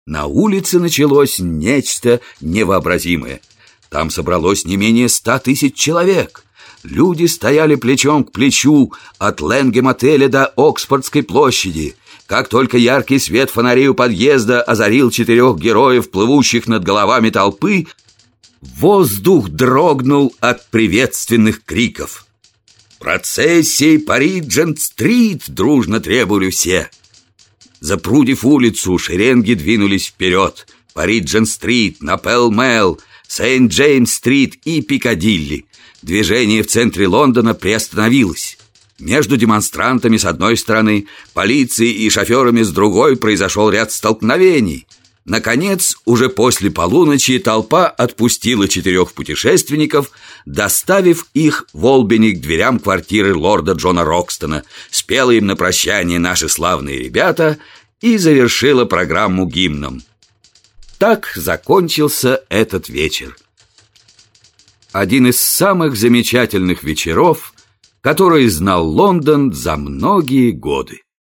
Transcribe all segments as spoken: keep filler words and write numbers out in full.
На улице началось нечто невообразимое. Там собралось не менее ста тысяч человек. Люди стояли плечом к плечу от Лэнгем-отеля до Оксфордской площади. Как только яркий свет фонарей у подъезда озарил четырех героев, плывущих над головами толпы, воздух дрогнул от приветственных криков. «Процессией по Риджент-стрит!» — дружно требовали все. Запрудив улицу, шеренги двинулись вперед по Риджент-стрит, на Пелл-Мелл, Сент-Джеймс-стрит и Пикадилли. Движение в центре Лондона приостановилось. Между демонстрантами с одной стороны, полицией и шоферами с другой произошел ряд столкновений. Наконец, уже после полуночи толпа отпустила четырех путешественников, доставив их в Олбини к дверям квартиры лорда Джона Рокстона, спела им на прощание «Наши славные ребята» и завершила программу гимном. Так закончился этот вечер. Один из самых замечательных вечеров, который знал Лондон за многие годы.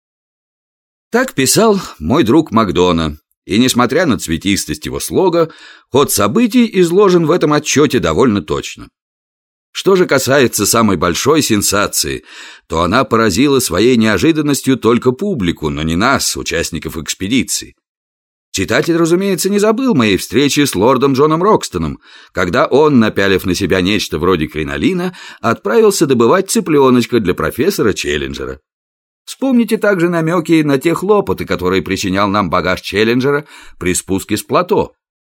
Так писал мой друг Макдона, и, несмотря на цветистость его слога, ход событий изложен в этом отчете довольно точно. Что же касается самой большой сенсации, то она поразила своей неожиданностью только публику, но не нас, участников экспедиции. Читатель, разумеется, не забыл моей встречи с лордом Джоном Рокстоном, когда он, напялив на себя нечто вроде кринолина, отправился добывать цыпленочка для профессора Челленджера. Вспомните также намеки на те хлопоты, которые причинял нам багаж Челленджера при спуске с плато.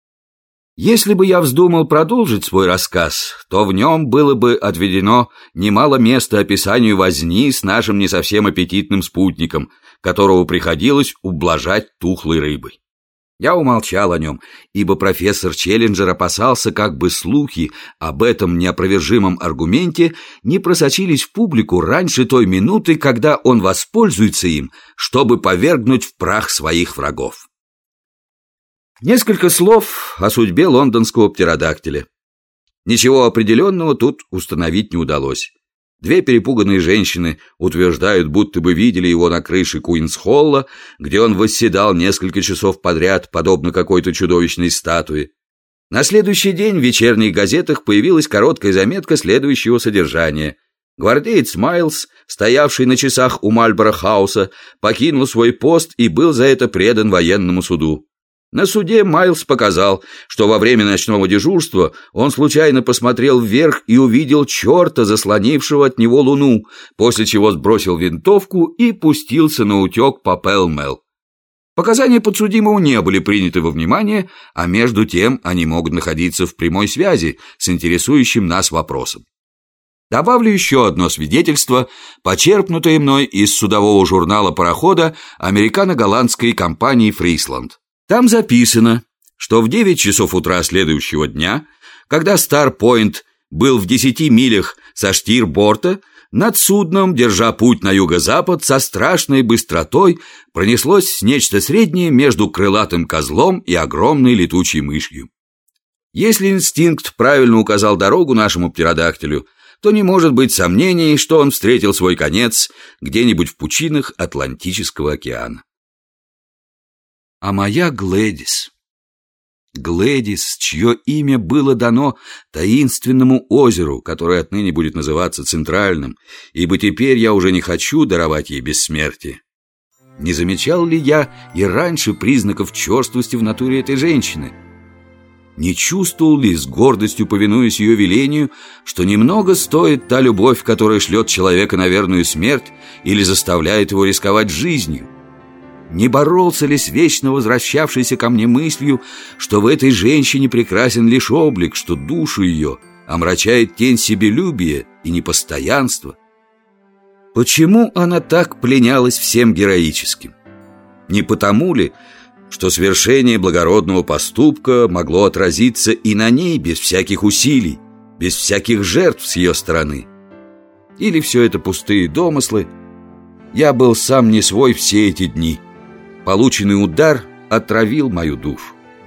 Если бы я вздумал продолжить свой рассказ, то в нем было бы отведено немало места описанию возни с нашим не совсем аппетитным спутником, которого приходилось ублажать тухлой рыбой. Я умолчал о нем, ибо профессор Челленджер опасался, как бы слухи об этом неопровержимом аргументе не просочились в публику раньше той минуты, когда он воспользуется им, чтобы повергнуть в прах своих врагов. Несколько слов о судьбе лондонского птеродактиля. Ничего определенного тут установить не удалось. Две перепуганные женщины утверждают, будто бы видели его на крыше Куинс-Холла, где он восседал несколько часов подряд, подобно какой-то чудовищной статуе. На следующий день в вечерних газетах появилась короткая заметка следующего содержания. Гвардеец Майлз, стоявший на часах у Мальборо-хауса, покинул свой пост и был за это предан военному суду. На суде Майлз показал, что во время ночного дежурства он случайно посмотрел вверх и увидел черта, заслонившего от него луну, после чего сбросил винтовку и пустился на утек по Пелл-Мелл. Показания подсудимого не были приняты во внимание, а между тем они могут находиться в прямой связи с интересующим нас вопросом. Добавлю еще одно свидетельство, почерпнутое мной из судового журнала парохода американо-голландской компании «Фрисланд». Там записано, что в девять часов утра следующего дня, когда Стар-Пойнт был в десяти милях со штирборта, над судном, держа путь на юго-запад, со страшной быстротой пронеслось нечто среднее между крылатым козлом и огромной летучей мышью. Если инстинкт правильно указал дорогу нашему птеродактилю, то не может быть сомнений, что он встретил свой конец где-нибудь в пучинах Атлантического океана. А моя Глэдис, Глэдис, чье имя было дано таинственному озеру, которое отныне будет называться Центральным, ибо теперь я уже не хочу даровать ей бессмертие. Не замечал ли я и раньше признаков черствости в натуре этой женщины? Не чувствовал ли, с гордостью повинуясь ее велению, что немного стоит та любовь, которая шлет человека на верную смерть или заставляет его рисковать жизнью? Не боролся ли с вечно возвращавшейся ко мне мыслью, что в этой женщине прекрасен лишь облик, что душу ее омрачает тень себелюбия и непостоянства? Почему она так пленялась всем героическим? Не потому ли, что свершение благородного поступка могло отразиться и на ней без всяких усилий, без всяких жертв с ее стороны? Или все это пустые домыслы? Я был сам не свой все эти дни. Полученный удар отравил мою душу.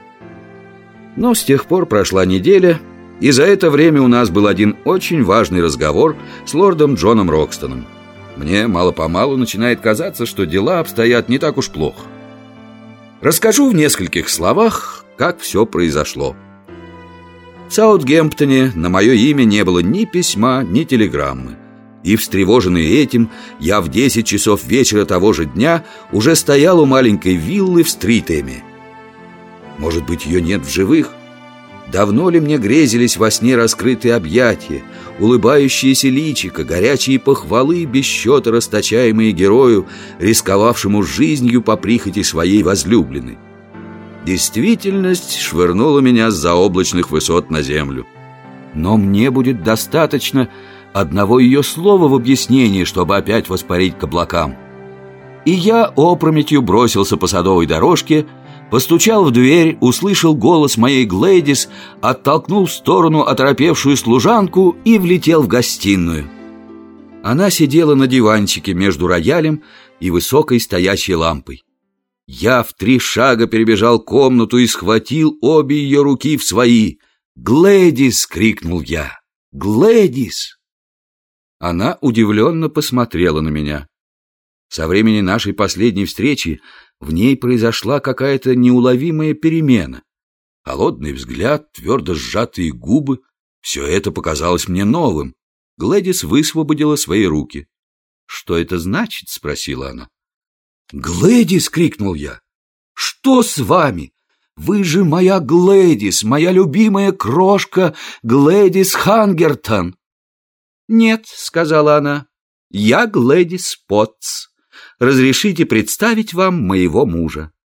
Но с тех пор прошла неделя, и за это время у нас был один очень важный разговор с лордом Джоном Рокстоном. Мне мало-помалу начинает казаться, что дела обстоят не так уж плохо. Расскажу в нескольких словах, как все произошло. В Саутгемптоне на мое имя не было ни письма, ни телеграммы. И, встревоженный этим, я в десять часов вечера того же дня уже стоял у маленькой виллы в Стрит-Эме. Может быть, ее нет в живых? Давно ли мне грезились во сне раскрытые объятия, улыбающиеся личико, горячие похвалы, без счета расточаемые герою, рисковавшему жизнью по прихоти своей возлюбленной? Действительность швырнула меня с заоблачных высот на землю. Но мне будет достаточно одного ее слова в объяснении, чтобы опять воспарить к облакам. И я опрометью бросился по садовой дорожке, постучал в дверь, услышал голос моей Глэдис, оттолкнул в сторону оторопевшую служанку и влетел в гостиную. Она сидела на диванчике между роялем и высокой стоящей лампой. Я в три шага перебежал комнату и схватил обе ее руки в свои. «Глэдис!» — крикнул я. «Глэдис!» Она удивленно посмотрела на меня. Со времени нашей последней встречи в ней произошла какая-то неуловимая перемена. Холодный взгляд, твердо сжатые губы — все это показалось мне новым. Глэдис высвободила свои руки. «Что это значит?» — спросила она. «Глэдис!» — крикнул я. «Что с вами? Вы же моя Глэдис, моя любимая крошка Глэдис Хангертон!» «Нет», — сказала она, — «я Глэдис Поттс. Разрешите представить вам моего мужа».